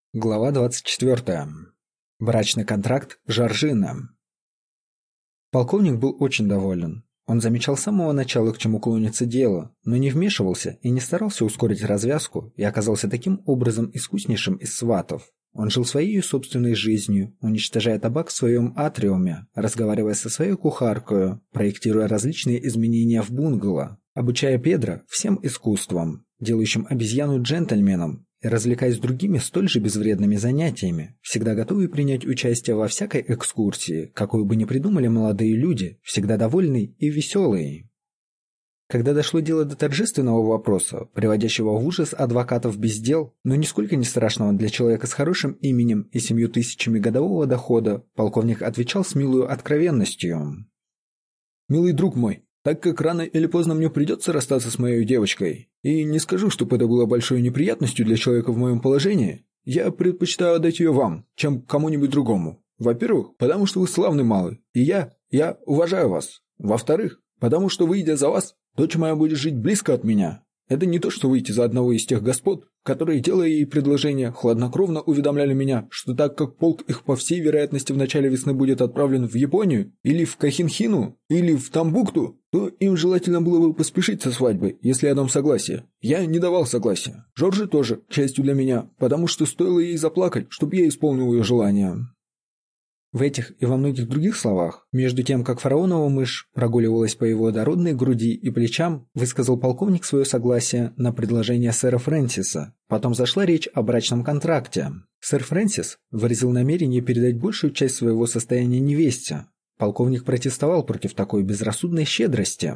Глава 24. Брачный контракт Жоржина. Полковник был очень доволен. Он замечал с самого начала, к чему клонится дело, но не вмешивался и не старался ускорить развязку, и оказался таким образом искуснейшим из сватов. Он жил своей собственной жизнью, уничтожая табак в своем атриуме, разговаривая со своей кухаркой, проектируя различные изменения в бунгало, обучая Педро всем искусствам, делающим обезьяну джентльменом, и развлекаясь другими столь же безвредными занятиями, всегда готовый принять участие во всякой экскурсии, какую бы ни придумали молодые люди, всегда довольный и веселый. Когда дошло дело до торжественного вопроса, приводящего в ужас адвокатов без дел, но нисколько не страшного для человека с хорошим именем и 7 000 годового дохода, полковник отвечал с милой откровенностью. «Милый друг мой, так как рано или поздно мне придется расстаться с моей девочкой, и не скажу, чтобы это было большой неприятностью для человека в моем положении, я предпочитаю отдать ее вам, чем кому-нибудь другому. Во-первых, потому что вы славный малый, и я уважаю вас. Во-вторых, потому что, выйдя за вас, дочь моя будет жить близко от меня. Это не то, что выйти за одного из тех господ, которые, делая ей предложение, хладнокровно уведомляли меня, что так как полк их по всей вероятности в начале весны будет отправлен в Японию, или в Кохинхину, или в Тамбукту, то им желательно было бы поспешить со свадьбой, если я дам согласие. Я не давал согласия. Жоржи тоже, к счастью для меня, потому что стоило ей заплакать, чтобы я исполнил ее желание». В этих и во многих других словах, между тем, как фараонова мышь прогуливалась по его дородной груди и плечам, высказал полковник свое согласие на предложение сэра Фрэнсиса. Потом зашла речь о брачном контракте. Сэр Фрэнсис выразил намерение передать большую часть своего состояния невесте. Полковник протестовал против такой безрассудной щедрости.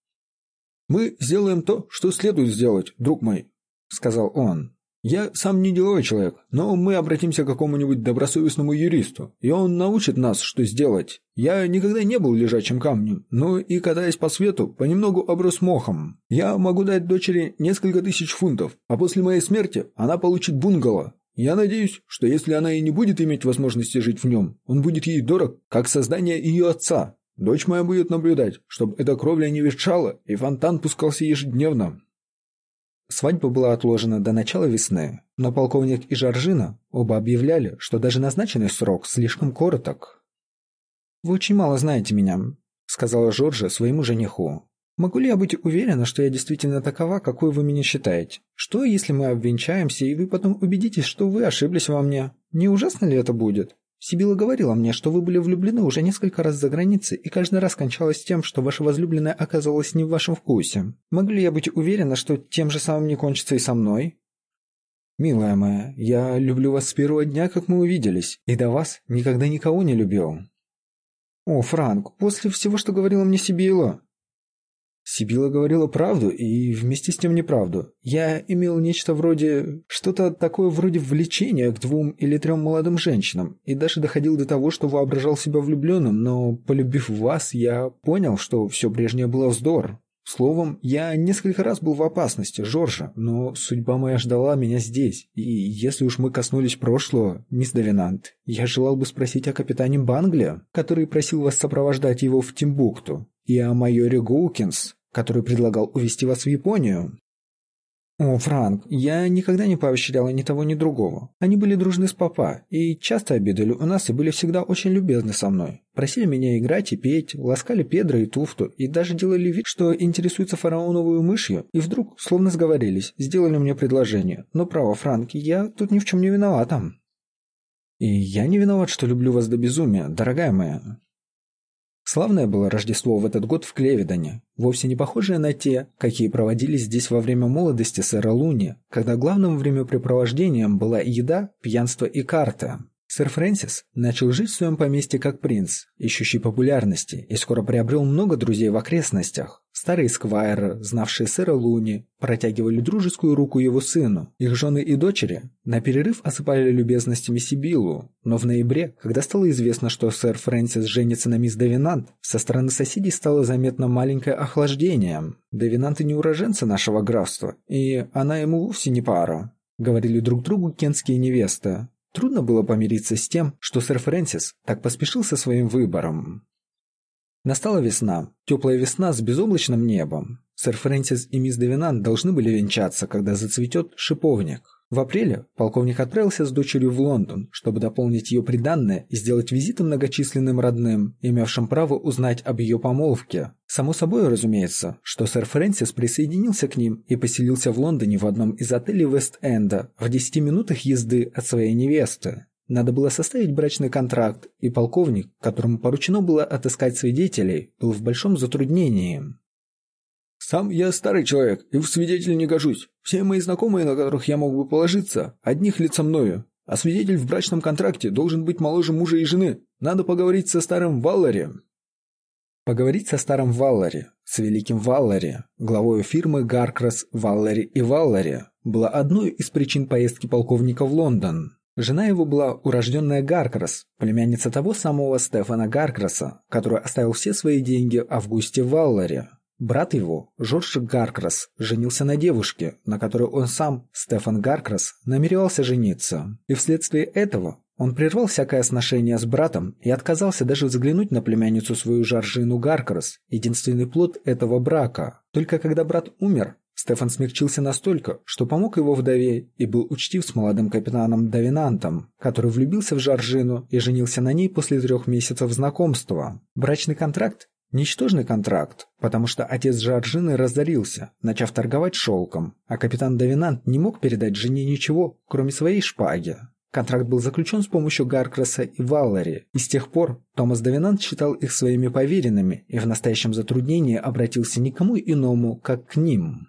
«Мы сделаем то, что следует сделать, друг мой», — сказал он. «Я сам не деловой человек, но мы обратимся к какому-нибудь добросовестному юристу, и он научит нас, что сделать. Я никогда не был лежачим камнем, но и, катаясь по свету, понемногу оброс мохом. Я могу дать дочери несколько тысяч фунтов, а после моей смерти она получит бунгало. Я надеюсь, что если она и не будет иметь возможности жить в нем, он будет ей дорог, как создание ее отца. Дочь моя будет наблюдать, чтобы эта кровля не ветшала, и фонтан пускался ежедневно». Свадьба была отложена до начала весны, но полковник и Жоржина оба объявляли, что даже назначенный срок слишком короток. «Вы очень мало знаете меня», — сказала Жоржа своему жениху. «Могу ли я быть уверена, что я действительно такова, какой вы меня считаете? Что, если мы обвенчаемся, и вы потом убедитесь, что вы ошиблись во мне? Не ужасно ли это будет? Сибила говорила мне, что вы были влюблены уже несколько раз за границей, и каждый раз кончалось тем, что ваша возлюбленная оказалась не в вашем вкусе. Могу ли я быть уверена, что тем же самым не кончится и со мной?» «Милая моя, я люблю вас с первого дня, как мы увиделись, и до вас никогда никого не любил». «О, Франк, после всего, что говорила мне Сибила...» Сибила говорила правду и вместе с тем неправду. Я имел нечто вроде... что-то такое вроде влечения к 2 или 3 молодым женщинам, и даже доходил до того, что воображал себя влюбленным, но, полюбив вас, я понял, что все прежнее было вздор. Словом, я несколько раз был в опасности, Жоржа, но судьба моя ждала меня здесь, и если уж мы коснулись прошлого, мисс Давинант, я желал бы спросить о капитане Бангле, который просил вас сопровождать его в Тимбукту, и о майоре Гоукинс, который предлагал увезти вас в Японию». «О, Франк, я никогда не поощряла ни того, ни другого. Они были дружны с папа, и часто обедали у нас и были всегда очень любезны со мной. Просили меня играть и петь, ласкали Педро и Туфту, и даже делали вид, что интересуются фараоновую мышью, и вдруг, словно сговорились, сделали мне предложение. Но право, Франк, я тут ни в чем не виновата». «И я не виноват, что люблю вас до безумия, дорогая моя». Славное было Рождество в этот год в Клевидоне, вовсе не похожее на те, какие проводились здесь во время молодости сэра Луни, когда главным времяпрепровождением была еда, пьянство и карта. Сэр Фрэнсис начал жить в своем поместье как принц, ищущий популярности, и скоро приобрел много друзей в окрестностях. Старые сквайры, знавшие сэра Луни, протягивали дружескую руку его сыну. Их жены и дочери на перерыв осыпали любезностями Сибилу, но в ноябре, когда стало известно, что сэр Фрэнсис женится на мисс Давинант, со стороны соседей стало заметно маленькое охлаждение. «Давинанты не уроженцы нашего графства, и она ему вовсе не пара», — говорили друг другу кентские невесты. Трудно было помириться с тем, что сэр Фрэнсис так поспешил со своим выбором. Настала весна, теплая весна с безоблачным небом. Сэр Фрэнсис и мисс Давинант должны были венчаться, когда зацветет шиповник. В апреле полковник отправился с дочерью в Лондон, чтобы дополнить ее приданное и сделать визиты многочисленным родным, имевшим право узнать об ее помолвке. Само собой, разумеется, что сэр Фрэнсис присоединился к ним и поселился в Лондоне в одном из отелей Вест-Энда в 10 минутах езды от своей невесты. Надо было составить брачный контракт, и полковник, которому поручено было отыскать свидетелей, был в большом затруднении. «Сам я старый человек и в свидетель не гожусь. Все мои знакомые, на которых я мог бы положиться, одних лиц со мною. А свидетель в брачном контракте должен быть моложе мужа и жены. Надо поговорить со старым Валлари». Поговорить со старым Валлари, с великим Валлари, главой фирмы Гаркрас, Валлари и Валлари, была одной из причин поездки полковника в Лондон. Жена его была урожденная Гаркрас, племянница того самого Стефана Гаркраса, который оставил все свои деньги Августе Валлари. Брат его, Жорж Гаркрас, женился на девушке, на которой он сам, Стефан Гаркрас, намеревался жениться. И вследствие этого он прервал всякое сношение с братом и отказался даже взглянуть на племянницу свою Жоржину Гаркрас, единственный плод этого брака. Только когда брат умер, Стефан смягчился настолько, что помог его вдове и был учтив с молодым капитаном Давинантом, который влюбился в Жоржину и женился на ней после 3 месяцев знакомства. Брачный контракт – ничтожный контракт, потому что отец Жоржины разорился, начав торговать шелком, а капитан Давинант не мог передать жене ничего, кроме своей шпаги. Контракт был заключен с помощью Гаркраса и Валлари, и с тех пор Томас Давинант считал их своими поверенными и в настоящем затруднении обратился ни к кому иному, как к ним.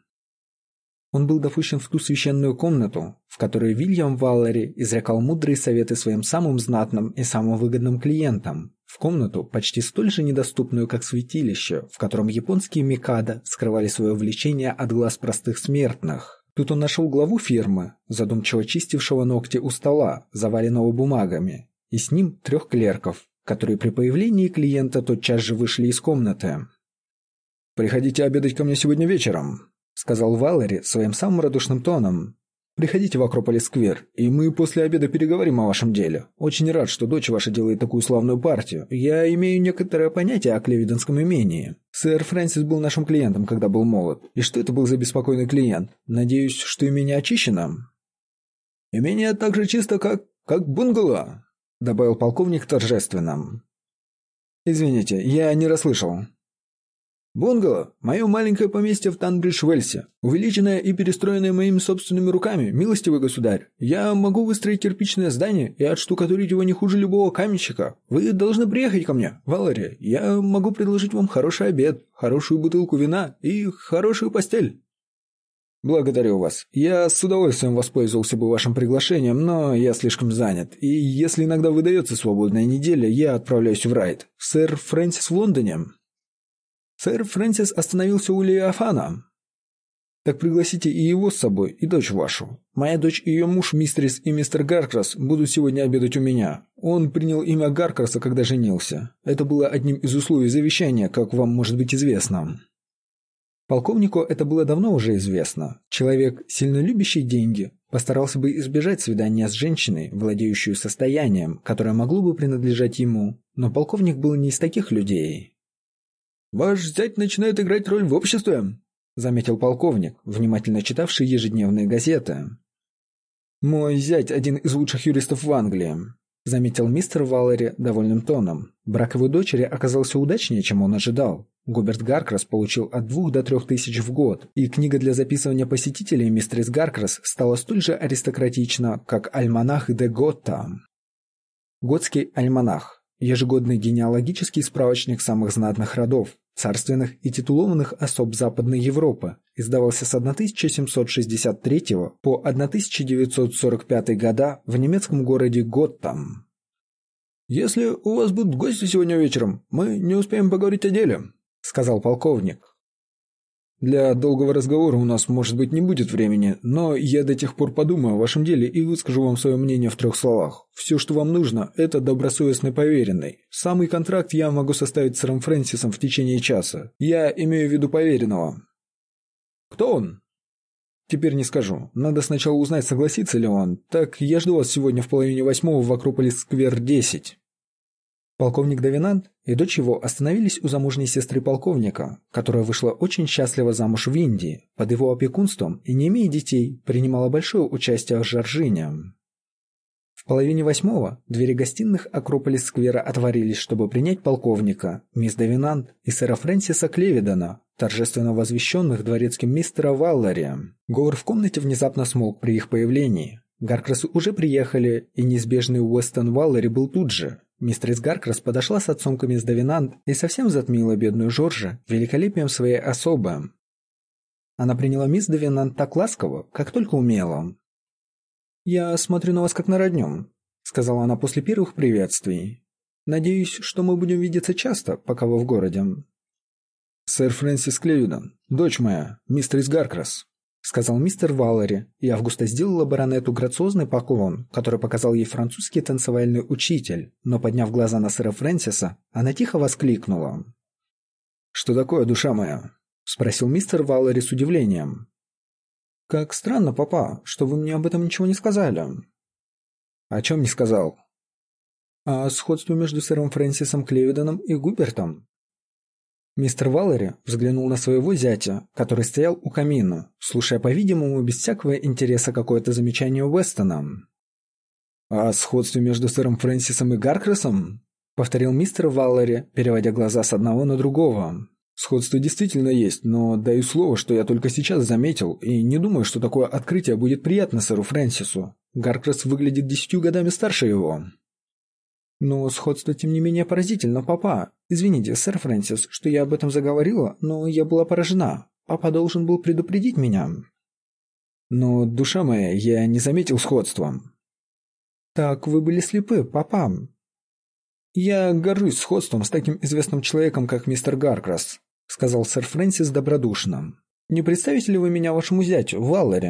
Он был допущен в ту священную комнату, в которой Вильям Валлари изрекал мудрые советы своим самым знатным и самым выгодным клиентам, в комнату, почти столь же недоступную, как святилище, в котором японские микадо скрывали свое влечение от глаз простых смертных. Тут он нашел главу фирмы, задумчиво чистившего ногти у стола, заваленного бумагами, и с ним 3 клерков, которые при появлении клиента тотчас же вышли из комнаты. «Приходите обедать ко мне сегодня вечером», — сказал Валлари своим самым радушным тоном. «Приходите в Акрополис-сквер, и мы после обеда переговорим о вашем деле. Очень рад, что дочь ваша делает такую славную партию. Я имею некоторое понятие о Клевиденском имении. Сэр Фрэнсис был нашим клиентом, когда был молод. И что это был за беспокойный клиент? Надеюсь, что имение очищено?» «Имение так же чисто, как бунгало», — добавил полковник торжественно. «Извините, я не расслышал». «Бунгало – мое маленькое поместье в Танбридж-Уэльсе, увеличенное и перестроенное моими собственными руками, милостивый государь. Я могу выстроить кирпичное здание и отштукатурить его не хуже любого каменщика. Вы должны приехать ко мне, Валлари. Я могу предложить вам хороший обед, хорошую бутылку вина и хорошую постель». «Благодарю вас. Я с удовольствием воспользовался бы вашим приглашением, но я слишком занят. И если иногда выдается свободная неделя, я отправляюсь в Райт. Сэр Фрэнсис в Лондоне?» «Сэр Фрэнсис остановился у Леофана». «Так пригласите и его с собой, и дочь вашу. Моя дочь и ее муж, мистерис и мистер Гаркрас, будут сегодня обедать у меня. Он принял имя Гаркраса, когда женился. Это было одним из условий завещания, как вам может быть известно». Полковнику это было давно уже известно. Человек, сильно любящий деньги, постарался бы избежать свидания с женщиной, владеющей состоянием, которое могло бы принадлежать ему. Но полковник был не из таких людей. «Ваш зять начинает играть роль в обществе», — заметил полковник, внимательно читавший ежедневные газеты. «Мой зять один из лучших юристов в Англии», — заметил мистер Валлари довольным тоном. Брак его дочери оказался удачнее, чем он ожидал. Губерт Гаркрас получил от 2 до 3 тысяч в год, и книга для записывания посетителей мистерис Гаркрас стала столь же аристократична, как альманах де Готта. Готский альманах – ежегодный генеалогический справочник самых знатных родов, царственных и титулованных особ Западной Европы, издавался с 1763 по 1945 года в немецком городе Готтам. «Если у вас будут гости сегодня вечером, мы не успеем поговорить о деле», — сказал полковник. «Для долгого разговора у нас, может быть, не будет времени, но я до тех пор подумаю о вашем деле и выскажу вам свое мнение в 3 словах. Все, что вам нужно, это добросовестный поверенный. Самый контракт я могу составить с сэром Фрэнсисом в течение часа. Я имею в виду поверенного». «Кто он?» «Теперь не скажу. Надо сначала узнать, согласится ли он. Так, я жду вас сегодня в 7:30 в Акрополис-сквер 10». Полковник Давинант и дочь его остановились у замужней сестры полковника, которая вышла очень счастливо замуж в Индии, под его опекунством и, не имея детей, принимала большое участие в Жоржине. В половине 8 двери гостиных Акрополис-сквера отворились, чтобы принять полковника, мисс Давинант и сэра Фрэнсиса Клевидона, торжественно возвещенных дворецким мистера Валлари. Говор в комнате внезапно смолк при их появлении. Гаркрасы уже приехали, и неизбежный Уэстон Валлари был тут же. Мистерис Гаркрас подошла с отцом к мисс Давинант и совсем затмила бедную Жоржа великолепием своей особы. Она приняла мисс Давинант так ласково, как только умела. «Я смотрю на вас как на родню», — сказала она после первых приветствий. «Надеюсь, что мы будем видеться часто, пока вы в городе». «Сэр Фрэнсис Клевидон, дочь моя, мистерис Гаркрас», — сказал мистер Валлари, и Августа сделала баронету грациозный поклон, который показал ей французский танцевальный учитель, но, подняв глаза на сэра Фрэнсиса, она тихо воскликнула. «Что такое, душа моя?» — спросил мистер Валлари с удивлением. «Как странно, папа, что вы мне об этом ничего не сказали». «О чем не сказал?» «О сходстве между сэром Фрэнсисом Клевидоном и Губертом». Мистер Валлари взглянул на своего зятя, который стоял у камина, слушая, по-видимому, без всякого интереса какое-то замечание Уэстона. «О сходстве между сэром Фрэнсисом и Гаркрасом?» — повторил мистер Валлари, переводя глаза с одного на другого. «Сходство действительно есть, но даю слово, что я только сейчас заметил, и не думаю, что такое открытие будет приятно сэру Фрэнсису. Гаркрас выглядит 10 годами старше его». «Но сходство, тем не менее, поразительно, папа. Извините, сэр Фрэнсис, что я об этом заговорила, но я была поражена. Папа должен был предупредить меня». «Но, душа моя, я не заметил сходства». «Так вы были слепы, папа». «Я горжусь сходством с таким известным человеком, как мистер Гаркрас», — сказал сэр Фрэнсис добродушно. «Не представите ли вы меня вашему зятю, Валлари?»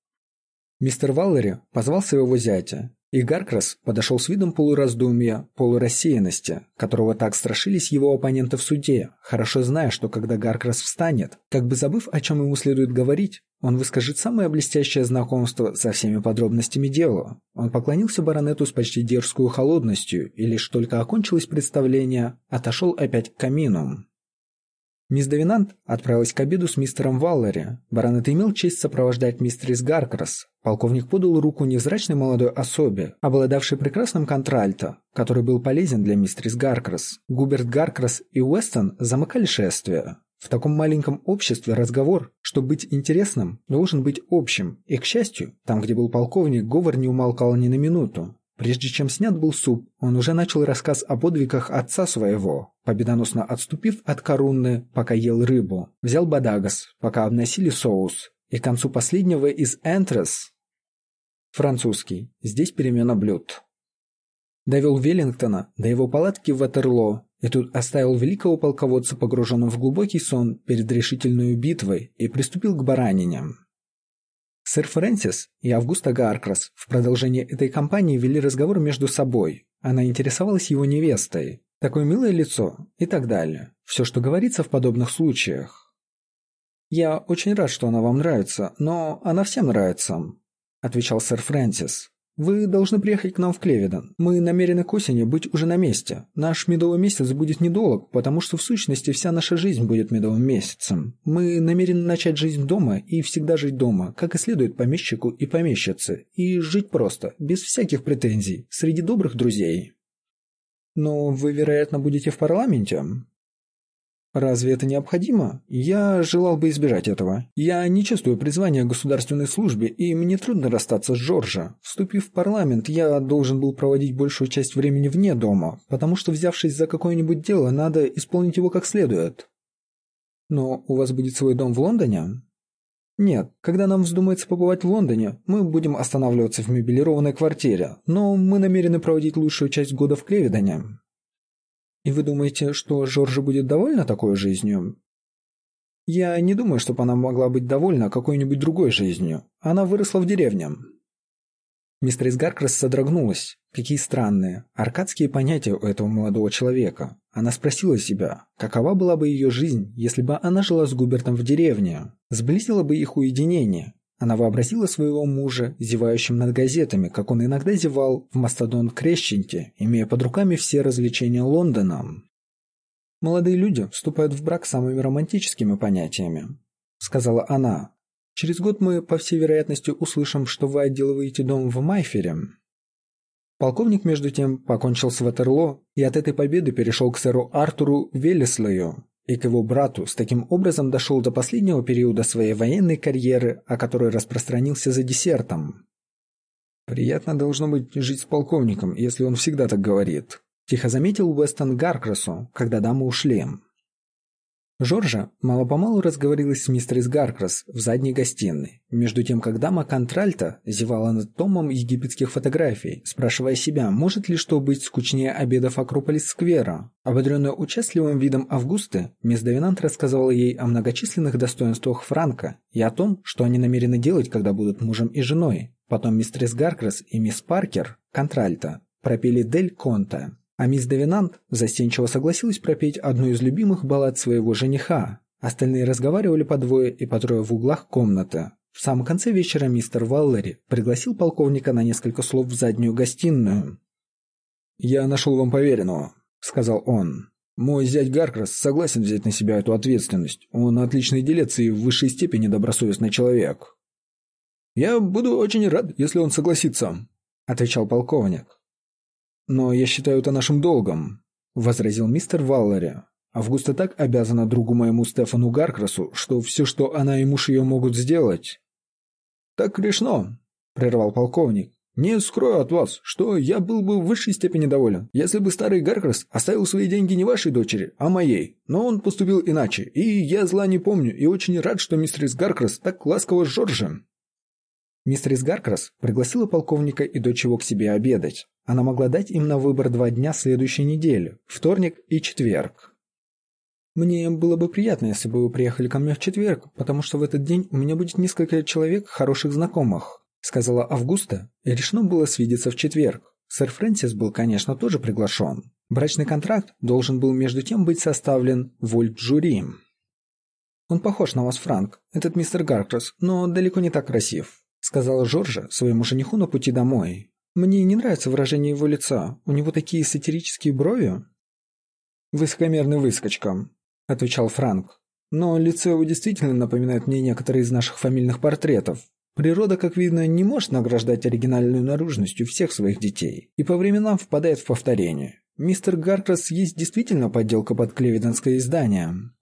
Мистер Валлари позвал своего зятя, и Гаркрас подошел с видом полураздумья, полурассеянности, которого так страшились его оппоненты в суде, хорошо зная, что когда Гаркрас встанет, как бы забыв, о чем ему следует говорить, он выскажет самое блестящее знакомство со всеми подробностями дела. Он поклонился баронету с почти дерзкую холодностью, и лишь только окончилось представление, отошел опять к камину. Мисс Давинант отправилась к обеду с мистером Валлари. Баронет имел честь сопровождать мистерис Гаркрас. Полковник подал руку невзрачной молодой особе, обладавшей прекрасным контральто, который был полезен для мистерис Гаркрас. Губерт Гаркрас и Уэстон замыкали шествие. В таком маленьком обществе разговор, чтобы быть интересным, должен быть общим, и, к счастью, там, где был полковник, говор не умолкал ни на минуту. Прежде чем снят был суп, он уже начал рассказ о подвигах отца своего, победоносно отступив от Корунны, пока ел рыбу, взял бодагас, пока обносили соус, и к концу последнего из энтрес, французский, здесь перемена блюд, довел Веллингтона до его палатки в Ватерлоо, и тут оставил великого полководца погруженным в глубокий сон перед решительной битвой и приступил к бараниням. Сэр Фрэнсис и Августа Гаркрас в продолжении этой кампании вели разговор между собой. Она интересовалась его невестой. Такое милое лицо и так далее. Все, что говорится в подобных случаях. «Я очень рад, что она вам нравится, но она всем нравится», — отвечал сэр Фрэнсис. «Вы должны приехать к нам в Клевидон. Мы намерены к осени быть уже на месте. Наш медовый месяц будет недолг, потому что в сущности вся наша жизнь будет медовым месяцем. Мы намерены начать жизнь дома и всегда жить дома, как и следует помещику и помещице, и жить просто, без всяких претензий, среди добрых друзей». «Но вы, вероятно, будете в парламенте?» «Разве это необходимо? Я желал бы избежать этого. Я не чувствую призвания к государственной службе, и мне трудно расстаться с Жоржа. Вступив в парламент, я должен был проводить большую часть времени вне дома, потому что, взявшись за какое-нибудь дело, надо исполнить его как следует». «Но у вас будет свой дом в Лондоне?» «Нет, когда нам вздумается побывать в Лондоне, мы будем останавливаться в мебелированной квартире, но мы намерены проводить лучшую часть года в Клевидоне». «И вы думаете, что Жоржа будет довольна такой жизнью?» «Я не думаю, чтобы она могла быть довольна какой-нибудь другой жизнью. Она выросла в деревне». Мистерис Гаркрас содрогнулась. Какие странные, аркадские понятия у этого молодого человека. Она спросила себя, какова была бы ее жизнь, если бы она жила с Губертом в деревне. Сблизило бы их уединение. Она вообразила своего мужа, зевающим над газетами, как он иногда зевал в Мастодонт Крещенте, имея под руками все развлечения Лондона. «Молодые люди вступают в брак самыми романтическими понятиями», — сказала она. «Через год мы, по всей вероятности, услышим, что вы отделываете дом в Майфере». Полковник, между тем, покончил с Ватерлоо и от этой победы перешел к сэру Артуру Веллеслею и к его брату, с таким образом дошел до последнего периода своей военной карьеры, о которой распространился за десертом. «Приятно должно быть жить с полковником, если он всегда так говорит», – тихо заметил Уэстон Гаркрасу, когда дамы ушли. Жоржа мало-помалу разговорилась с мистерис Гаркрас в задней гостиной, между тем как дама Контральто зевала над томом египетских фотографий, спрашивая себя, может ли что быть скучнее обедов Акрополис-сквера. Ободренная участливым видом Августы, мисс Давинант рассказывала ей о многочисленных достоинствах Франка и о том, что они намерены делать, когда будут мужем и женой. Потом мистерис Гаркрас и мисс Паркер, Контральто, пропели «Дель Конте». А мисс Давинант застенчиво согласилась пропеть одну из любимых баллад своего жениха. Остальные разговаривали по двое и по трое в углах комнаты. В самом конце вечера мистер Валлери пригласил полковника на несколько слов в заднюю гостиную. «Я нашел вам поверенного», — сказал он. «Мой зять Гаркрас согласен взять на себя эту ответственность. Он отличный делец и в высшей степени добросовестный человек». «Я буду очень рад, если он согласится», — отвечал полковник. «Но я считаю это нашим долгом», — возразил мистер Валлери. «Августа так обязана другу моему Стефану Гаркрасу, что все, что она и муж ее могут сделать...» «Так решено», — прервал полковник. «Не скрою от вас, что я был бы в высшей степени доволен, если бы старый Гаркрас оставил свои деньги не вашей дочери, а моей. Но он поступил иначе, и я зла не помню, и очень рад, что мистерис Гаркрас так ласково с Жоржем». Мистерис Гаркрас пригласила полковника и дочь его к себе обедать. Она могла дать им на выбор 2 дня следующей недели, вторник и четверг. «Мне было бы приятно, если бы вы приехали ко мне в четверг, потому что в этот день у меня будет несколько человек хороших знакомых», сказала Августа, и решено было свидеться в четверг. Сэр Фрэнсис был, конечно, тоже приглашен. Брачный контракт должен был между тем быть составлен вольт-жюри. «Он похож на вас, Франк, этот мистер Гаркрас, но далеко не так красив», сказала Жоржа своему жениху на пути домой. «Мне не нравится выражение его лица. У него такие сатирические брови». «Высокомерный выскочка», — отвечал Франк. «Но лицо его действительно напоминает мне некоторые из наших фамильных портретов. Природа, как видно, не может награждать оригинальной наружностью всех своих детей и по временам впадает в повторение. Мистер Гаркрас есть действительно подделка под клевиденское издание».